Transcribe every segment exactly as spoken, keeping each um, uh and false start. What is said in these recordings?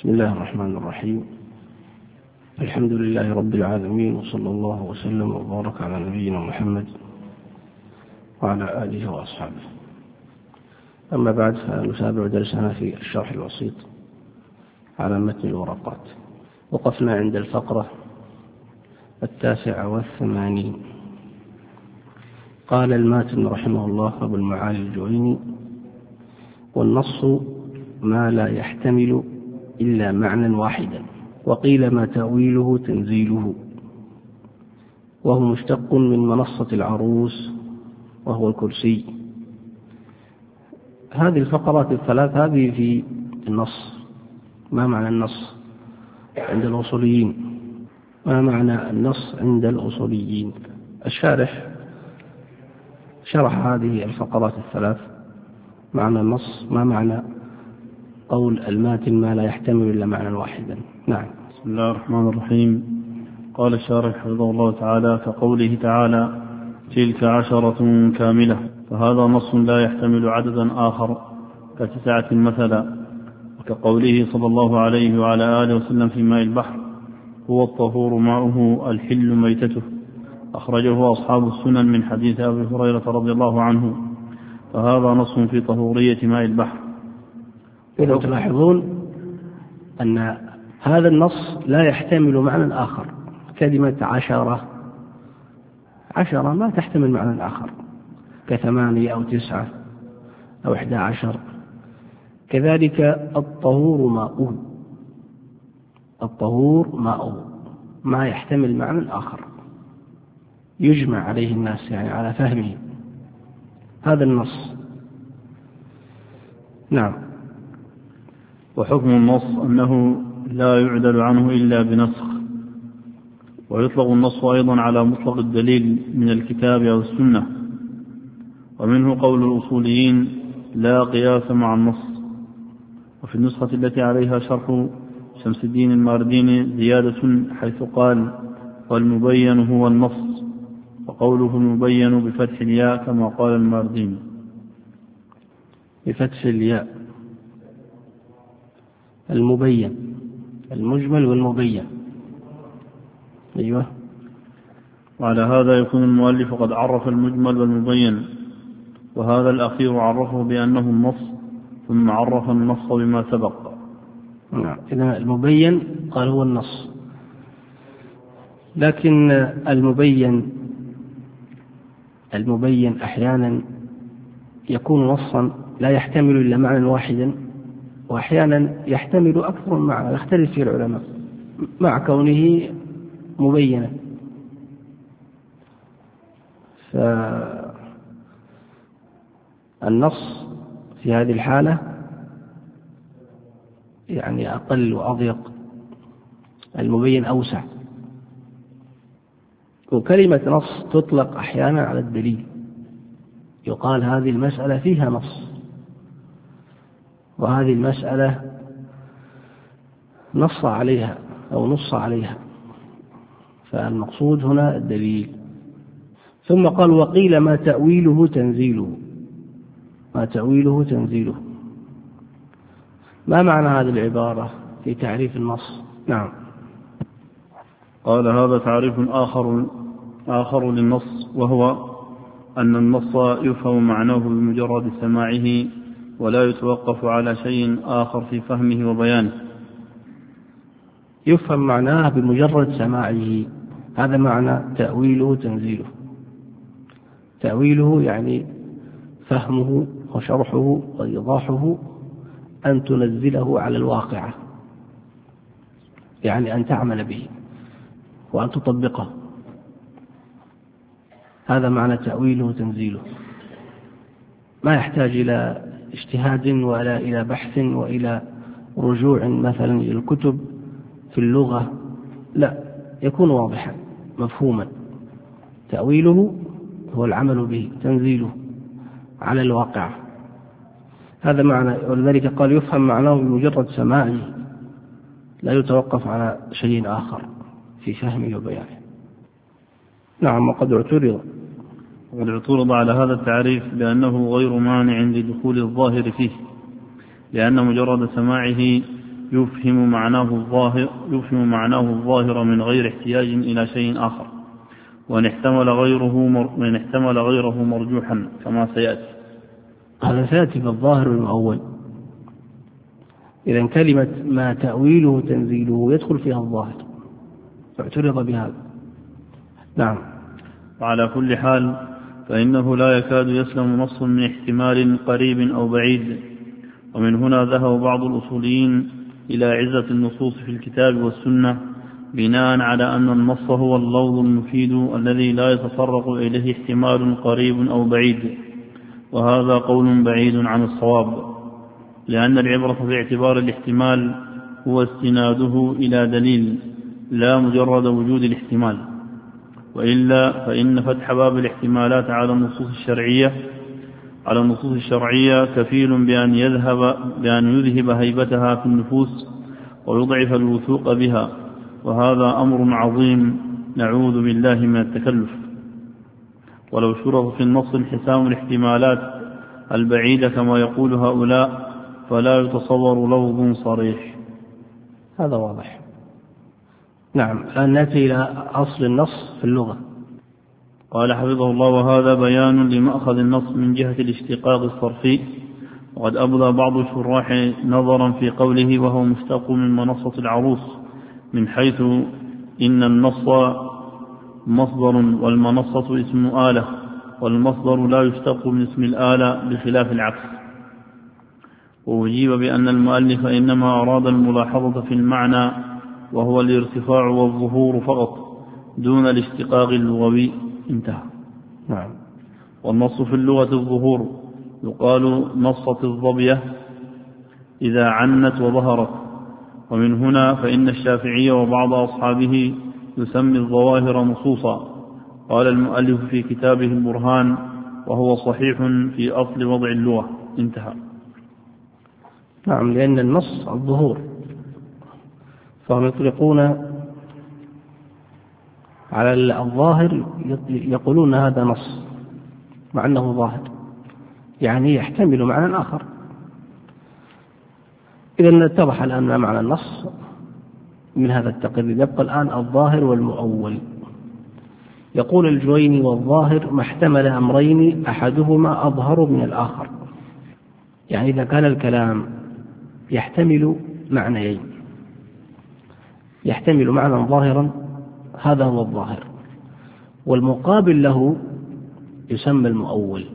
بسم الله الرحمن الرحيم. الحمد لله رب العالمين، وصلى الله وسلم وبارك على نبينا محمد وعلى آله وأصحابه. أما بعد، فنتابع درسنا في الشرح الوسيط على متن الورقات. وقفنا عند الفقرة التاسعة والثمانين. قال الماتن رحمه الله أبو المعالي الجويني: والنص ما لا يحتمل إلا معنى واحدا، وقيل ما تأويله تنزيله، وهو مشتق من منصة العروس وهو الكرسي. هذه الفقرات الثلاث هذه في النص. ما معنى النص عند الأصوليين؟ ما معنى النص عند الأصوليين؟ الشارح شرح هذه الفقرات الثلاث. معنى النص، ما معنى قول الماتن ما لا يحتمل إلا معنى واحدا؟ نعم. بسم الله الرحمن الرحيم. قال الشارح حفظه الله تعالى: كقوله تعالى: تلك عشرة كاملة، فهذا نص لا يحتمل عددا آخر كتسعة مثلا. وكقوله صلى الله عليه وعلى آله وسلم في ماء البحر: هو الطهور ماؤه الحل ميتته، أخرجه أصحاب السنن من حديث أبي هريرة رضي الله عنه، فهذا نص في طهورية ماء البحر. إذا تلاحظون أن هذا النص لا يحتمل معنى آخر. كلمة عشرة عشرة ما تحتمل معنى آخر كثمانية أو تسعة أو إحدى عشر. كذلك الطهور ماؤه، الطهور ماؤه ما يحتمل معنى آخر يجمع عليه الناس، يعني على فهمه هذا النص. نعم. وحكم النص أنه لا يعدل عنه إلا بنسخ، ويطلق النص أيضا على مطلق الدليل من الكتاب أو السنة. ومنه قول الأصوليين: لا قياس مع النص. وفي النسخة التي عليها شرح شمس الدين المارديني زيادة حيث قال: والمبين هو النص، وقوله المبين بفتح الياء كما قال المارديني. بفتح الياء المبين، المجمل والمبين. أيوة. وعلى هذا يكون المؤلف قد عرف المجمل والمبين، وهذا الأخير عرفه بأنه النص، ثم عرف النص بما سبق. نعم. إذا المبين قال هو النص، لكن المبين المبين أحيانا يكون نصا لا يحتمل إلا معنى واحدا، وأحيانا يحتمل أكثر من معنى، يختلف فيه العلماء مع كونه مبينا. فالنص في هذه الحالة يعني أقل وأضيق، المبين أوسع. وكلمة نص تطلق أحيانا على الدليل، يقال هذه المسألة فيها نص، وهذه المسألة نص عليها أو نص عليها، فالمقصود هنا الدليل. ثم قال: وقيل ما تأويله تنزيله، ما تأويله تنزيله. ما معنى هذه العبارة في تعريف النص؟ نعم. قال: هذا تعريف آخر آخر للنص، وهو أن النص يفهم معناه بمجرد سماعه، ولا يتوقف على شيء آخر في فهمه وبيانه. يفهم معناه بمجرد سماعه، هذا معنى تأويله تنزيله. تأويله يعني فهمه وشرحه وإيضاحه، أن تنزله على الواقع، يعني أن تعمل به وأن تطبقه. هذا معنى تأويله وتنزيله. ما يحتاج إلى اجتهاد ولا إلى بحث وإلى رجوع مثلا إلى الكتب في اللغة، لا، يكون واضحا مفهوما. تأويله هو العمل به، تنزيله على الواقع. هذا معنى، ولذلك قال يفهم معناه بمجرد سماعه، لا يتوقف على شيء آخر في فهمه وبيانه. نعم. وقد اعترض وقد اعترض على هذا التعريف بأنه غير مانع لدخول الظاهر فيه، لأن مجرد سماعه يفهم معناه الظاهر, يفهم معناه الظاهر من غير احتياج إلى شيء آخر، وإن احتمل غيره, وإن احتمل غيره مرجوحا كما سيأتي. هذا سيأتي في الظاهر والمؤول. إذن كلمة ما تأويله تنزيله يدخل فيها الظاهر، فاعترض بهذا. نعم. وعلى كل حال فإنه لا يكاد يسلم نص من احتمال قريب أو بعيد. ومن هنا ذهب بعض الأصوليين إلى عزة النصوص في الكتاب والسنة بناء على أن النص هو اللفظ المفيد الذي لا يتطرق إليه احتمال قريب أو بعيد، وهذا قول بعيد عن الصواب، لأن العبرة في اعتبار الاحتمال هو استناده إلى دليل لا مجرد وجود الاحتمال، وإلا فإن فتح باب الاحتمالات على النصوص الشرعية على النصوص الشرعية كفيل بأن يذهب بأن يذهب هيبتها في النفوس ويضعف الوثوق بها، وهذا أمر عظيم نعوذ بالله من التكلف. ولو شرط في النص انحسام الاحتمالات البعيدة كما يقول هؤلاء فلا يتصور لفظ صريح. هذا واضح. نعم. الآن نأتي إلى أصل النص في اللغة. قال حفظه الله: وهذا بيان لمأخذ النص من جهة الاشتقاق الصرفي. وقد أبدى بعض الشراح نظرا في قوله وهو مشتق من منصة العروس، من حيث إن النص مصدر والمنصة اسم آلة، والمصدر لا يشتق من اسم الآلة بخلاف العكس. وأجيب بأن المؤلف إنما أراد الملاحظة في المعنى وهو الارتفاع والظهور فقط دون الاشتقاق اللغوي. انتهى. نعم. والنص في اللغة الظهور، يقال نصت الظبية إذا عنت وظهرت. ومن هنا فإن الشافعي وبعض أصحابه يسمي الظواهر نصوصا. قال المؤلف في كتابه البرهان: وهو صحيح في أصل وضع اللغة. انتهى. نعم. لأن النص الظهور، فهم يطلقون على الظاهر، يقولون هذا نص مع أنه ظاهر، يعني يحتمل معنى آخر. إذن اتضح الآن ما معنى النص من هذا التقرير. يبقى الآن الظاهر والمؤول. يقول الجويني: والظاهر ما احتمل أمرين أحدهما أظهر من الآخر. يعني إذا كان الكلام يحتمل معنيين، يحتمل معنى ظاهرا، هذا هو الظاهر، والمقابل له يسمى المؤول.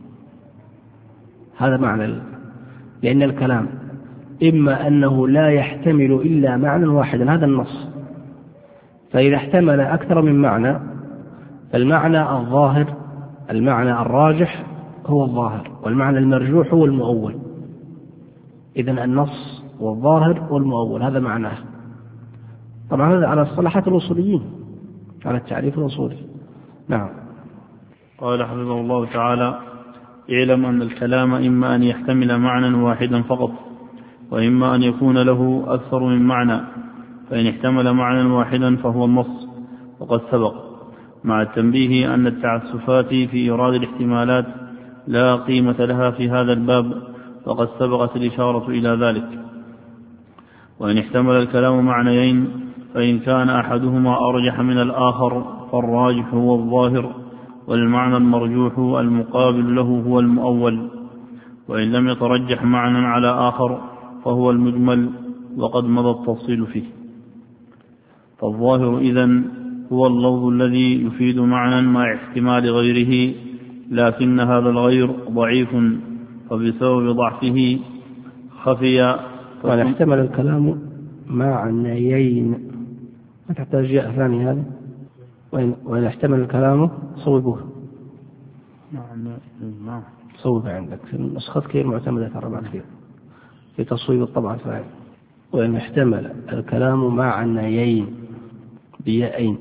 هذا معنى، لأن الكلام إما أنه لا يحتمل إلا معنى واحدا، هذا النص، فإذا احتمل أكثر من معنى فالمعنى الظاهر، المعنى الراجح هو الظاهر، والمعنى المرجوح هو المؤول. إذن النص والظاهر والمؤول هذا معناه. طبعا هذا على اصطلاحات الأصوليين، على التعريف الأصولي. نعم. قال حفظه الله تعالى: اعلم أن الكلام إما أن يحتمل معنى واحدا فقط، وإما أن يكون له أكثر من معنى، فإن احتمل معنى واحدا فهو النص، وقد سبق، مع التنبيه أن التعسفات في إيراد الاحتمالات لا قيمة لها في هذا الباب، وقد سبقت الإشارة إلى ذلك. وإن احتمل الكلام معنيين فإن كان أحدهما أرجح من الآخر فالراجح هو الظاهر، والمعنى المرجوح المقابل له هو المؤول. وإن لم يترجح معنى على آخر فهو المجمل، وقد مضى التفصيل فيه. فالظاهر إذن هو اللفظ الذي يفيد معنى مع احتمال غيره، لكن هذا الغير ضعيف، فبسبب ضعفه خفي. وأن احتمل الكلام معنيين، ما تحتاج جاء ثاني هذا. وإن, وإن احتمل الكلام صوبوه. نعم. صوب عندك في النسخة كثير معتمدة ترى كثير في تصويب الطبعة الثانية. وإن احتمل الكلام معنيين بيائين.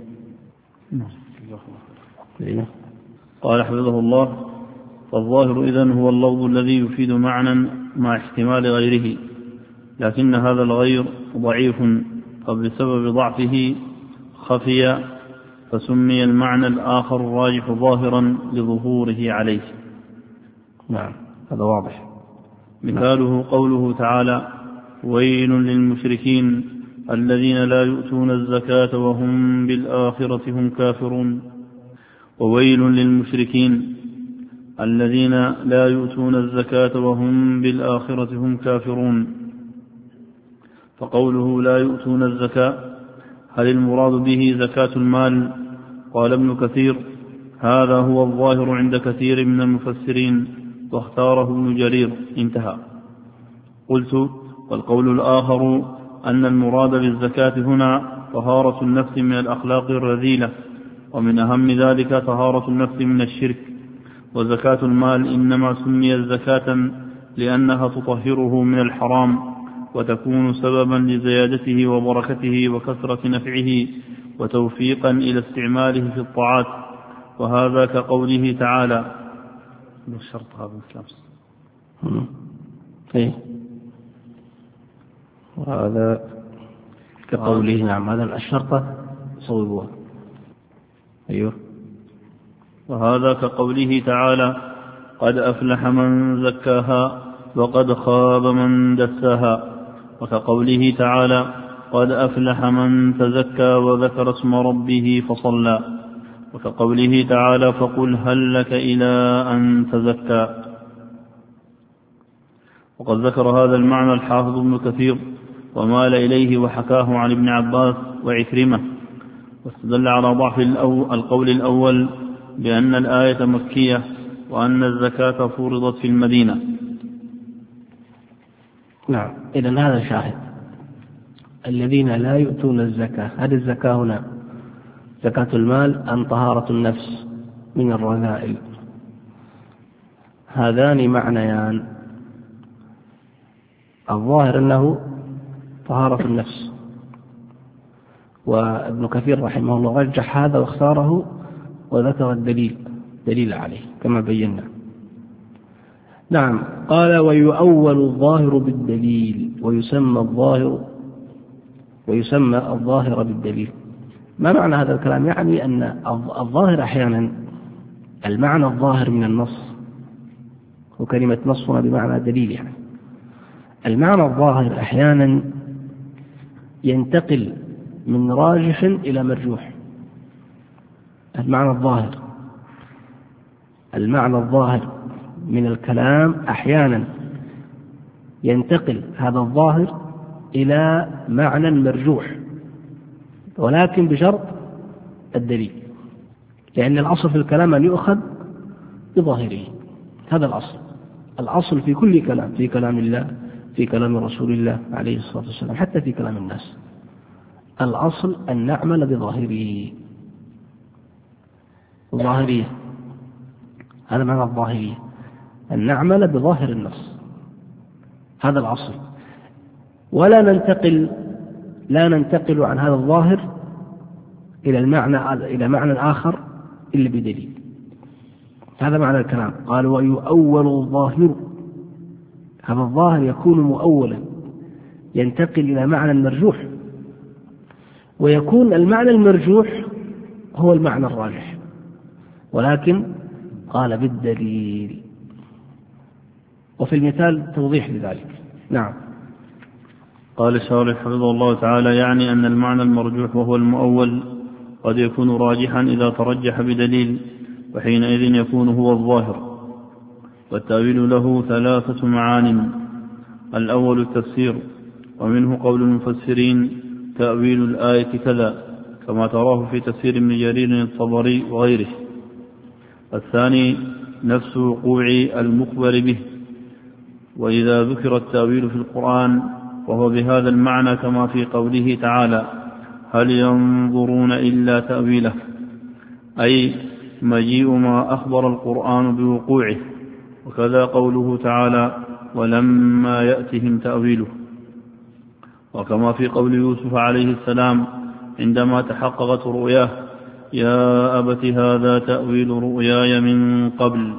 قال حفظه الله: فالظاهر إذن هو اللفظ الذي يفيد معنى مع احتمال غيره، لكن هذا الغير ضعيف، فبسبب ضعفه خفي، فسمي المعنى الآخر الراجح ظاهرا لظهوره عليه. نعم، هذا واضح. مثاله قوله تعالى: ويل للمشركين الذين لا يؤتون الزكاة وهم بالآخرة هم كافرون. وويل للمشركين الذين لا يؤتون الزكاة وهم بالآخرة هم كافرون. فقوله لا يؤتون الزكاة هل المراد به زكاة المال؟ قال ابن كثير هذا هو الظاهر عند كثير من المفسرين واختاره ابن جرير. انتهى. قلت والقول الآخر أن المراد بالزكاة هنا طهارة النفس من الأخلاق الرذيلة، ومن أهم ذلك طهارة النفس من الشرك. وزكاة المال إنما سميت زكاة لأنها تطهره من الحرام وتكون سببا لزيادته وبركته وكثرة نفعه وتوفيقا إلى استعماله في الطاعات. وهذا كقوله تعالى بالشرط هذا الكلام. إيه. وهذا كقوله نعم هذا الشرطة صوبوها. أيوه. وهذا كقوله تعالى قد أفلح من زكاها وقد خاب من دساها. وكقوله تعالى قد أفلح من تزكى وذكر اسم ربه فصلى. وكقوله تعالى فقل هل لك إلى أن تزكى. وقد ذكر هذا المعنى الحافظ ابن كثير ومال إليه وحكاه عن ابن عباس وعكرمة، واستدل على ضعف القول الأول بأن الآية مكية وأن الزكاة فرضت في المدينة. نعم. إذن هذا شاهد الذين لا يؤتون الزكاة. هذه الزكاة هنا زكاة المال أم طهارة النفس من الرذائل؟ هذان معنيان. الظاهر أنه طهارة النفس، وابن كثير رحمه الله رجح هذا واختاره وذكر الدليل دليل عليه كما بينا. نعم. قال ويؤول الظاهر بالدليل ويسمى الظاهر ويسمى الظاهر بالدليل. ما معنى هذا الكلام؟ يعني أن الظاهر أحيانا المعنى الظاهر من النص، وكلمة نص هنا بمعنى دليل، يعني المعنى الظاهر أحيانا ينتقل من راجح إلى مرجوح. المعنى الظاهر المعنى الظاهر من الكلام أحيانا ينتقل هذا الظاهر إلى معنى مرجوح، ولكن بشرط الدليل، لأن الأصل في الكلام أن يؤخذ بظاهره. هذا الأصل الأصل في كل كلام، في كلام الله، في كلام رسول الله عليه الصلاة والسلام، حتى في كلام الناس. الأصل أن نعمل بظاهره. الظاهرية هذا معنى الظاهرية، أن نعمل بظاهر النص. هذا الأصل. ولا ننتقل لا ننتقل عن هذا الظاهر إلى المعنى إلى معنى آخر إلا بدليل. هذا معنى الكلام. قال ويؤول الظاهر. هذا الظاهر يكون مؤولا ينتقل إلى معنى مرجوح، ويكون المعنى المرجوح هو المعنى الراجح، ولكن قال بالدليل. وفي المثال توضيح لذلك. نعم. قال الشارح حفظه الله تعالى يعني أن المعنى المرجوح وهو المؤول قد يكون راجحا إذا ترجح بدليل، وحينئذ يكون هو الظاهر. والتأويل له ثلاثة معان. الأول التفسير، ومنه قول المفسرين تأويل الآية كذا، كما تراه في تفسير ابن جرير الطبري وغيره. الثاني نفس وقوع المخبر به، وإذا ذكر التأويل في القرآن وهو بهذا المعنى كما في قوله تعالى هل ينظرون إلا تأويله، أي مجيء ما أخبر القرآن بوقوعه. وكذا قوله تعالى ولما يأتهم تأويله، وكما في قول يوسف عليه السلام عندما تحققت رؤياه يا أبت هذا تأويل رؤياي من قبل.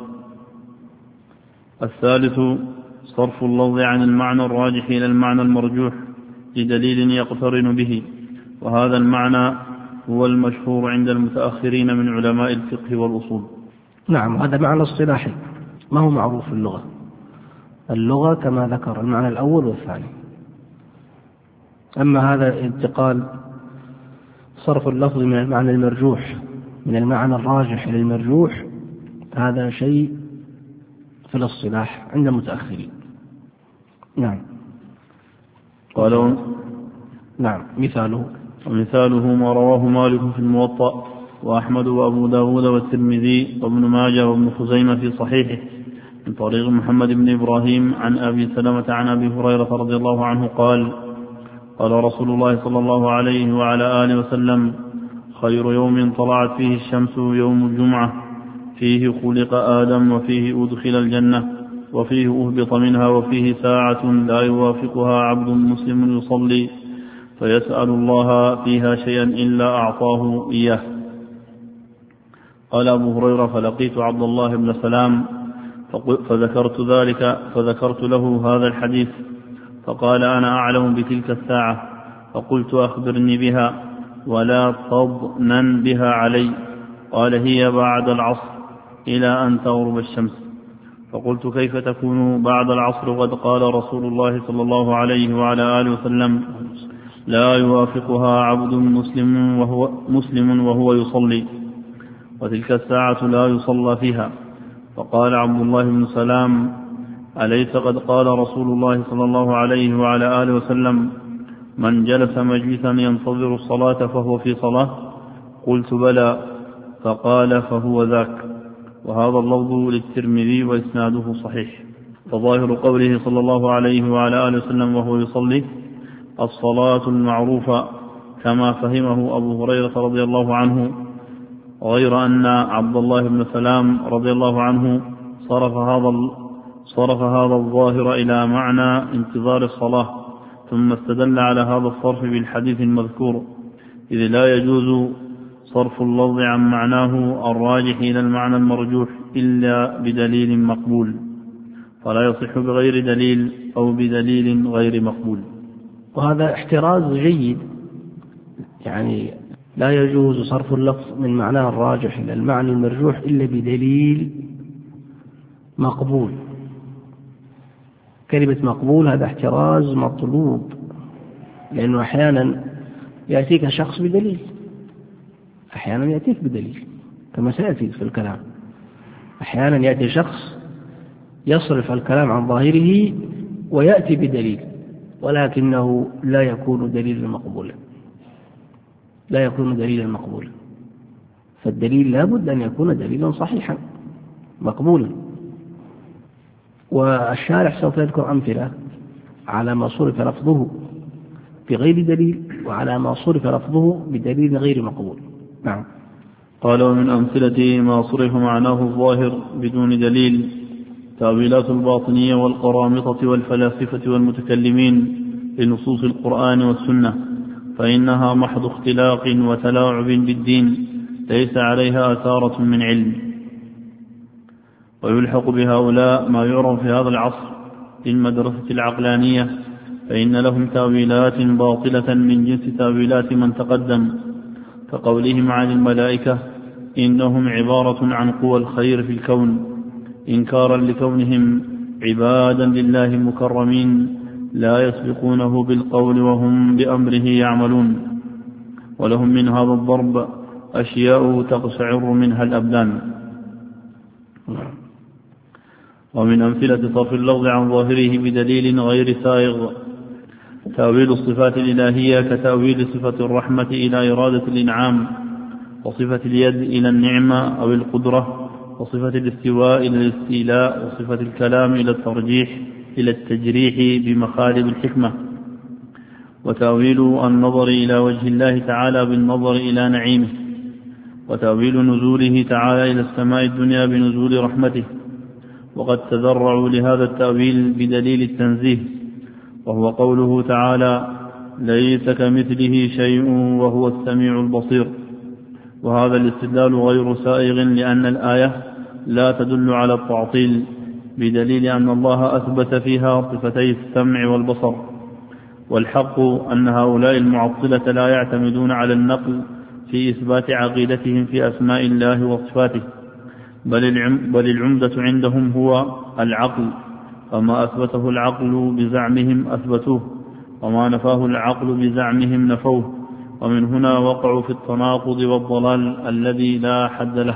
الثالث صرف اللفظ عن المعنى الراجح إلى المعنى المرجوح لدليل يقترن به، وهذا المعنى هو المشهور عند المتأخرين من علماء الفقه والأصول. نعم. هذا معنى اصطلاحي ما هو معروف في اللغة. اللغة كما ذكر المعنى الأول والثاني. أما هذا انتقال صرف اللفظ من المعنى المرجوح من المعنى الراجح إلى المرجوح، هذا شيء في الاصطلاح عند المتأخرين. نعم. قالوا نعم. مثاله ومثاله ما رواه مالك في الموطأ وأحمد وأبو داود والترمذي وابن ماجه وابن خزيمة في صحيحه من طريق محمد بن إبراهيم عن أبي سلمة عن أبي هريرة رضي الله عنه قال قال رسول الله صلى الله عليه وعلى آله وسلم خير يوم طلعت فيه الشمس يوم الجمعة فيه خلق آدم وفيه أدخل الجنة وفيه أهبط منها وفيه ساعة لا يوافقها عبد مسلم يصلي فيسأل الله فيها شيئا إلا أعطاه إياه. قال أبو هريرة فلقيت عبد الله بن سلام فذكرت ذلك فذكرت له هذا الحديث فقال أنا أعلم بتلك الساعة فقلت أخبرني بها ولا تضنن بها علي. قال هي بعد العصر إلى أن تغرب الشمس. فقلت كيف تكون بعد العصر وقد قال رسول الله صلى الله عليه وعلى آله وسلم لا يوافقها عبد مسلم وهو, مسلم وهو يصلي وتلك الساعة لا يصلى فيها. فقال عبد الله بن سلام أليس قد قال رسول الله صلى الله عليه وعلى آله وسلم من جلس مجلسا ينتظر الصلاة فهو في صلاة؟ قلت بلى. فقال فهو ذاك. وهذا اللفظ للترمذي وإسناده صحيح. فظاهر قوله صلى الله عليه وعلى آله وسلم وهو يصلي الصلاة المعروفة كما فهمه أبو هريرة رضي الله عنه، غير أن عبد الله بن سلام رضي الله عنه صرف هذا صرف هذا الظاهر إلى معنى انتظار الصلاة، ثم استدل على هذا الصرف بالحديث المذكور، إذ لا يجوز صرف اللفظ عن معناه الراجح إلى المعنى المرجوح إلا بدليل مقبول، فلا يصح بغير دليل أو بدليل غير مقبول. وهذا احتراز جيد، يعني لا يجوز صرف اللفظ من معناه الراجح إلى المعنى المرجوح إلا بدليل مقبول. كلمة مقبول هذا احتراز مطلوب، لأنه أحيانا يأتيك شخص بدليل، أحيانا يأتيك بدليل كما سيأتي في الكلام. أحيانا يأتي شخص يصرف الكلام عن ظاهره ويأتي بدليل، ولكنه لا يكون دليلا مقبولا، لا يكون دليلا مقبولا. فالدليل لا بد أن يكون دليلا صحيحا مقبولا. والشارح سوف يذكر أمثلة على ما صرف لفظه بغير دليل وعلى ما صرف لفظه بدليل غير مقبول. نعم. قال ومن أمثلته ما صرف معناه الظاهر بدون دليل تأويلات الباطنية والقرامطة والفلاسفة والمتكلمين لنصوص القرآن والسنة، فإنها محض اختلاق وتلاعب بالدين ليس عليها أثارة من علم. ويلحق بهؤلاء ما يعرف في هذا العصر للمدرسة العقلانية، فإن لهم تأويلات باطلة من جنس تأويلات من تقدم، كقولهم عن الملائكة إنهم عبارة عن قوى الخير في الكون، إنكارا لكونهم عبادا لله مكرمين لا يسبقونه بالقول وهم بأمره يعملون، ولهم من هذا الضرب أشياء تقشعر منها الأبدان. ومن أمثلة صرف اللفظ عن ظاهره بدليل غير سائغ تأويل الصفات الإلهية كتأويل صفة الرحمة إلى إرادة الإنعام، وصفة اليد إلى النعمة أو القدرة، وصفة الاستواء إلى الاستيلاء، وصفة الكلام إلى الترجيح إلى التجريح بمخالب الحكمة، وتأويل النظر إلى وجه الله تعالى بالنظر إلى نعيمه، وتأويل نزوله تعالى إلى السماء الدنيا بنزول رحمته. وقد تذرعوا لهذا التأويل بدليل التنزيه، وهو قوله تعالى ليس كمثله شيء وهو السميع البصير. وهذا الاستدلال غير سائغ لأن الآية لا تدل على التعطيل، بدليل أن الله أثبت فيها صفتي السمع والبصر. والحق أن هؤلاء المعطلة لا يعتمدون على النقل في إثبات عقيدتهم في أسماء الله وصفاته، بل العمدة عندهم هو العقل، فما أثبته العقل بزعمهم أثبتوه، وما نفاه العقل بزعمهم نفوه، ومن هنا وقعوا في التناقض والضلال الذي لا حد له.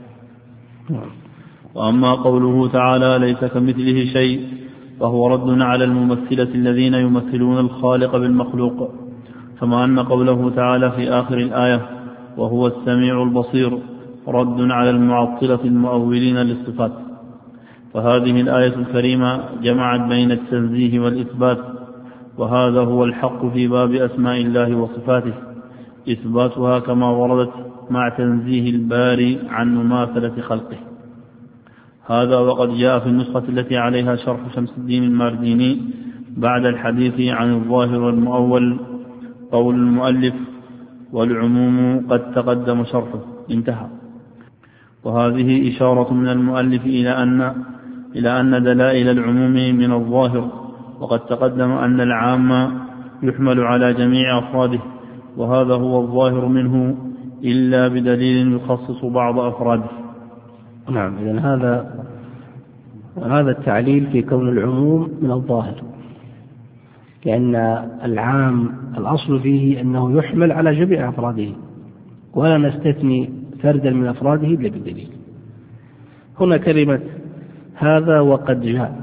وأما قوله تعالى ليس كمثله شيء فهو رد على الممثلة الذين يمثلون الخالق بالمخلوق، كما أن قوله تعالى في آخر الآية وهو السميع البصير رد على المعطلة المؤولين للصفات. فهذه الآية الكريمة جمعت بين التنزيه والإثبات، وهذا هو الحق في باب أسماء الله وصفاته، إثباتها كما وردت مع تنزيه الباري عن مماثلة خلقه. هذا وقد جاء في النسخة التي عليها شرح شمس الدين المارديني بعد الحديث عن الظاهر والمؤول قول المؤلف والعموم قد تقدم شرحه انتهى. وهذه إشارة من المؤلف إلى أن إلى أن دلائل العموم من الظاهر، وقد تقدم أن العام يحمل على جميع أفراده، وهذا هو الظاهر منه إلا بدليل يخصص بعض أفراده. نعم، إذن هذا هذا التعليل في كون العموم من الظاهر، لأن العام الأصل فيه أنه يحمل على جميع أفراده، ولا نستثني فردا من أفراده إلا بدليل. هنا كلمة هذا وقد جاء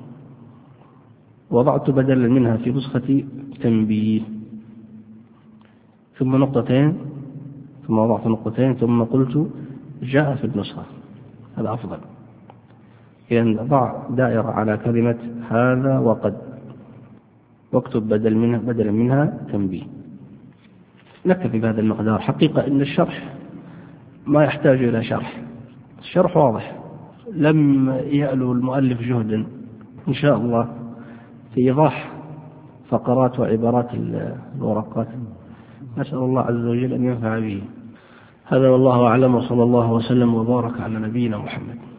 وضعت بدلا منها في نسخة تنبيه، ثم نقطتين، ثم وضعت نقطتين، ثم قلت جاء في النسخة، هذا أفضل. إذن ضع دائرة على كلمة هذا وقد، واكتب بدل منها بدلا منها تنبيه. نكتفي بهذا المقدار. حقيقة إن الشرح ما يحتاج إلى شرح، الشرح واضح، لم يألو المؤلف جهدا إن شاء الله في إيضاح فقرات وعبارات الورقات. نسأل الله عز وجل أن ينفع به. هذا والله أعلم، وصلى الله وسلم وبارك على نبينا محمد.